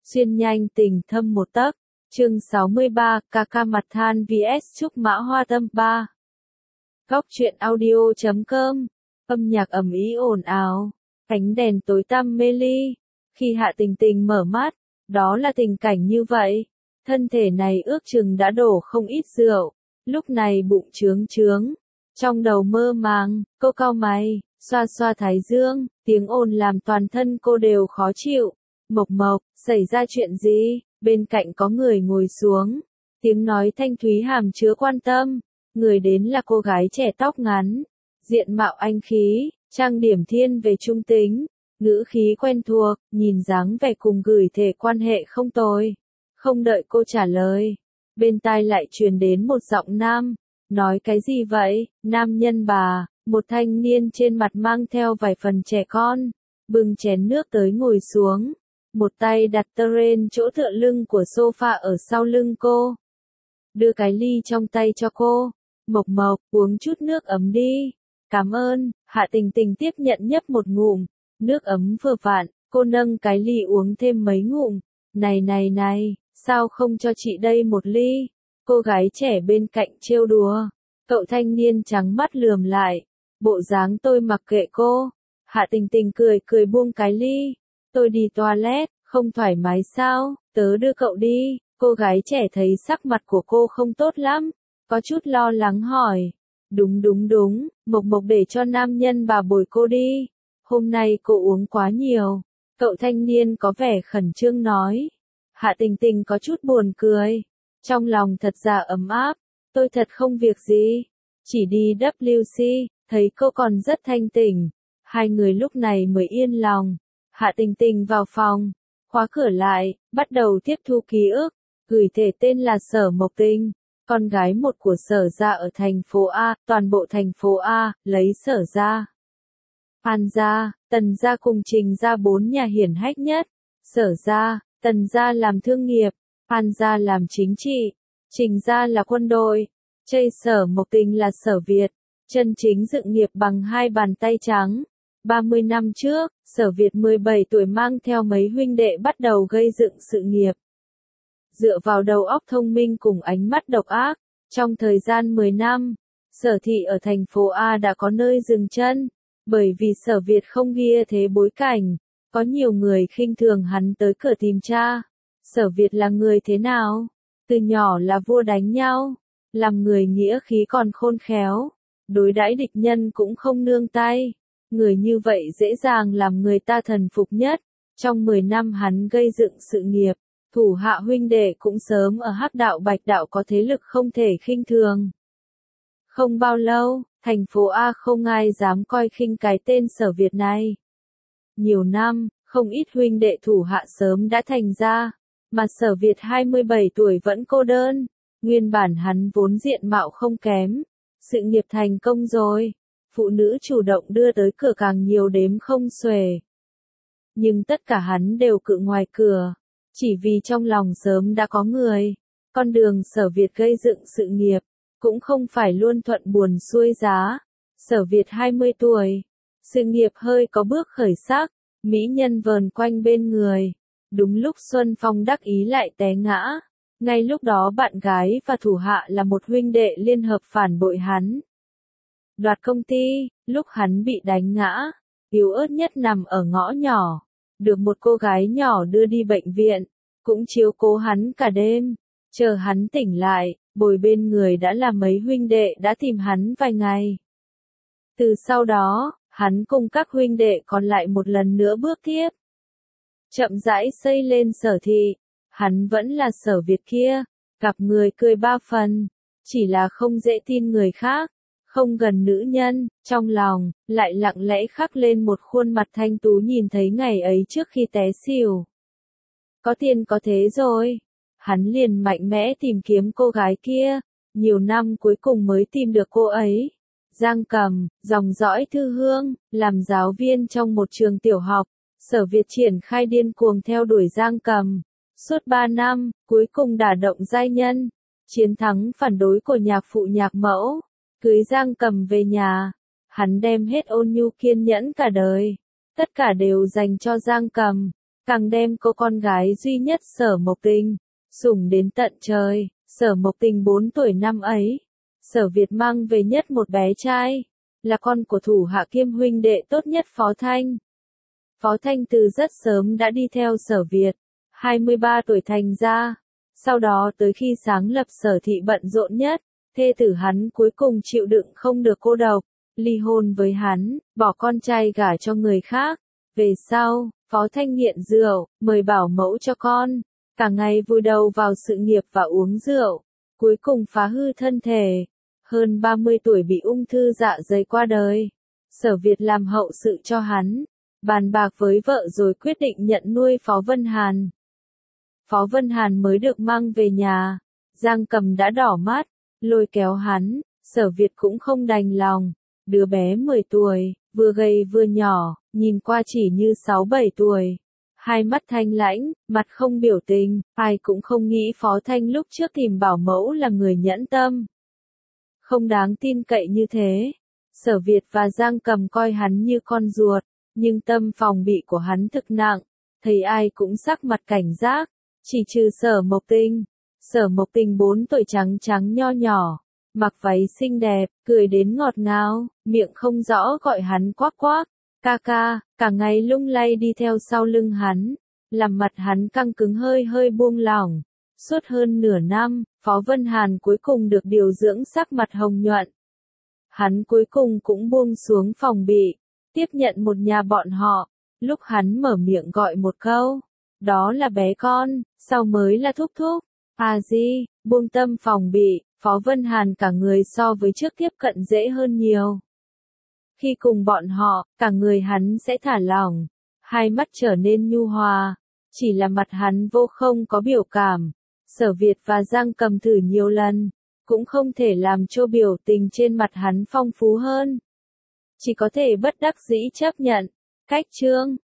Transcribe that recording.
Xuyên nhanh tình thâm một tấc. Chương 63, ca ca mặt than vs Trúc Mã Hoa Tâm 3. Góc truyện audio.com. Âm nhạc ầm ĩ ồn ào, ánh đèn tối tăm mê ly. Khi Hạ Tình Tình mở mắt, đó là tình cảnh như vậy. Thân thể này ước chừng đã đổ không ít rượu, lúc này bụng trướng trướng, trong đầu mơ màng, cô cau mày, xoa xoa thái dương, tiếng ồn làm toàn thân cô đều khó chịu. Mộc Mộc, xảy ra chuyện gì? Bên cạnh có người ngồi xuống, tiếng nói thanh thúy hàm chứa quan tâm. Người đến là cô gái trẻ tóc ngắn, diện mạo anh khí, trang điểm thiên về trung tính, ngữ khí quen thuộc, nhìn dáng vẻ cùng gửi thể quan hệ không tồi. Không đợi cô trả lời, bên tai lại truyền đến một giọng nam. Nói cái gì vậy? Nam nhân bà, một thanh niên trên mặt mang theo vài phần trẻ con, bưng chén nước tới ngồi xuống. Một tay đặt tơ rên chỗ tựa lưng của sofa ở sau lưng cô. Đưa cái ly trong tay cho cô. Mộc Mộc, uống chút nước ấm đi. Cảm ơn. Hạ Tình Tình tiếp nhận nhấp một ngụm. Nước ấm vừa vặn, cô nâng cái ly uống thêm mấy ngụm. Này, sao không cho chị đây một ly? Cô gái trẻ bên cạnh trêu đùa. Cậu thanh niên trắng mắt lườm lại. Bộ dáng tôi mặc kệ cô. Hạ Tình Tình cười buông cái ly. Tôi đi toilet, không thoải mái sao? Tớ đưa cậu đi. Cô gái trẻ thấy sắc mặt của cô không tốt lắm, có chút lo lắng hỏi. Đúng, Mộc Mộc để cho nam nhân bà bồi cô đi. Hôm nay cô uống quá nhiều. Cậu thanh niên có vẻ khẩn trương nói. Hạ Tình Tình có chút buồn cười. Trong lòng thật ra ấm áp. Tôi thật không việc gì. Chỉ đi WC, thấy cô còn rất thanh tỉnh. Hai người lúc này mới yên lòng. Hạ Tình Tình vào phòng, khóa cửa lại, bắt đầu tiếp thu ký ức. Gửi thể tên là Sở Mộc Tình, con gái một của Sở gia ở thành phố A, toàn bộ thành phố A, lấy Sở gia, Phan gia, Tần gia cùng Trình gia bốn nhà hiển hách nhất. Sở gia, Tần gia làm thương nghiệp, Phan gia làm chính trị, Trình gia là quân đội. Chây Sở Mộc Tình là Sở Việt, chân chính dựng nghiệp bằng hai bàn tay trắng. 30 năm trước, Sở Việt 17 tuổi mang theo mấy huynh đệ bắt đầu gây dựng sự nghiệp. Dựa vào đầu óc thông minh cùng ánh mắt độc ác, trong thời gian 10 năm, Sở Thị ở thành phố A đã có nơi dừng chân, bởi vì Sở Việt không ghi thế bối cảnh, có nhiều người khinh thường hắn tới cửa tìm tra. Sở Việt là người thế nào? Từ nhỏ là vua đánh nhau, làm người nghĩa khí còn khôn khéo, đối đãi địch nhân cũng không nương tay. Người như vậy dễ dàng làm người ta thần phục nhất. Trong 10 năm hắn gây dựng sự nghiệp, thủ hạ huynh đệ cũng sớm ở Hắc đạo Bạch đạo có thế lực không thể khinh thường. Không bao lâu, thành phố A không ai dám coi khinh cái tên Sở Việt này. Nhiều năm, không ít huynh đệ thủ hạ sớm đã thành ra, mà Sở Việt 27 tuổi vẫn cô đơn. Nguyên bản hắn vốn diện mạo không kém, sự nghiệp thành công rồi. Phụ nữ chủ động đưa tới cửa càng nhiều đếm không xuể. Nhưng tất cả hắn đều cự ngoài cửa, chỉ vì trong lòng sớm đã có người. Con đường Sở Việt gây dựng sự nghiệp, cũng không phải luôn thuận buồm xuôi giá. Sở Việt 20 tuổi, sự nghiệp hơi có bước khởi sắc, mỹ nhân vờn quanh bên người. Đúng lúc Xuân Phong đắc ý lại té ngã. Ngay lúc đó bạn gái và thủ hạ là một huynh đệ liên hợp phản bội hắn. Đoạt công ty, lúc hắn bị đánh ngã, yếu ớt nhất nằm ở ngõ nhỏ, được một cô gái nhỏ đưa đi bệnh viện, cũng chiếu cố hắn cả đêm, chờ hắn tỉnh lại, bồi bên người đã là mấy huynh đệ đã tìm hắn vài ngày. Từ sau đó, hắn cùng các huynh đệ còn lại một lần nữa bước tiếp. Chậm rãi xây lên Sở Thị, hắn vẫn là Sở Việt kia, gặp người cười ba phần, chỉ là không dễ tin người khác. Không gần nữ nhân, trong lòng, lại lặng lẽ khắc lên một khuôn mặt thanh tú nhìn thấy ngày ấy trước khi té xỉu. Có tiền có thế rồi. Hắn liền mạnh mẽ tìm kiếm cô gái kia, nhiều năm cuối cùng mới tìm được cô ấy. Giang Cầm, dòng dõi Thư Hương, làm giáo viên trong một trường tiểu học. Sở Việt triển khai điên cuồng theo đuổi Giang Cầm. Suốt 3 năm, cuối cùng đả động giai nhân. Chiến thắng phản đối của nhạc phụ nhạc mẫu. Cưới Giang Cầm về nhà, hắn đem hết ôn nhu kiên nhẫn cả đời, tất cả đều dành cho Giang Cầm. càng đem cô con gái duy nhất Sở Mộc Tình, sủng đến tận trời. Sở Mộc Tình 4 tuổi năm ấy, Sở Việt mang về nhất một bé trai, là con của thủ hạ kiêm huynh đệ tốt nhất Phó Thanh. Phó Thanh từ rất sớm đã đi theo Sở Việt, 23 tuổi thành ra, sau đó tới khi sáng lập Sở Thị bận rộn nhất, thê tử hắn cuối cùng chịu đựng không được cô độc, ly hôn với hắn, bỏ con trai gả cho người khác. Về sau, Phó Thanh nghiện rượu, mời bảo mẫu cho con, cả ngày vùi đầu vào sự nghiệp và uống rượu, cuối cùng phá hư thân thể. Hơn 30 tuổi bị ung thư dạ dày qua đời. Sở Việt làm hậu sự cho hắn, bàn bạc với vợ rồi quyết định nhận nuôi Phó Vân Hàn. Phó Vân Hàn mới được mang về nhà, Giang Cầm đã đỏ mắt, lôi kéo hắn, Sở Việt cũng không đành lòng. Đứa bé 10 tuổi, vừa gầy vừa nhỏ, nhìn qua chỉ như 6-7 tuổi. Hai mắt thanh lãnh, mặt không biểu tình, ai cũng không nghĩ Phó Thanh lúc trước tìm bảo mẫu là người nhẫn tâm. Không đáng tin cậy như thế. Sở Việt và Giang Cầm coi hắn như con ruột, nhưng tâm phòng bị của hắn thực nặng, thấy ai cũng sắc mặt cảnh giác, chỉ trừ Sở Mộc Tình. Sở Mộc Tình 4 tuổi trắng trắng nho nhỏ, mặc váy xinh đẹp, cười đến ngọt ngào, miệng không rõ gọi hắn quác quác, ca ca, cả ngày lung lay đi theo sau lưng hắn, làm mặt hắn căng cứng hơi hơi buông lỏng. Suốt hơn nửa năm, Phó Vân Hàn cuối cùng được điều dưỡng sắc mặt hồng nhuận. Hắn cuối cùng cũng buông xuống phòng bị, tiếp nhận một nhà bọn họ. Lúc hắn mở miệng gọi một câu, đó là bé con, sau mới là thúc thúc. À di, buông tâm phòng bị, Phó Vân Hàn cả người so với trước tiếp cận dễ hơn nhiều. Khi cùng bọn họ, cả người hắn sẽ thả lỏng, hai mắt trở nên nhu hòa, chỉ là mặt hắn vô không có biểu cảm. Sở Việt và Giang Cầm thử nhiều lần, cũng không thể làm cho biểu tình trên mặt hắn phong phú hơn. Chỉ có thể bất đắc dĩ chấp nhận. Cách chương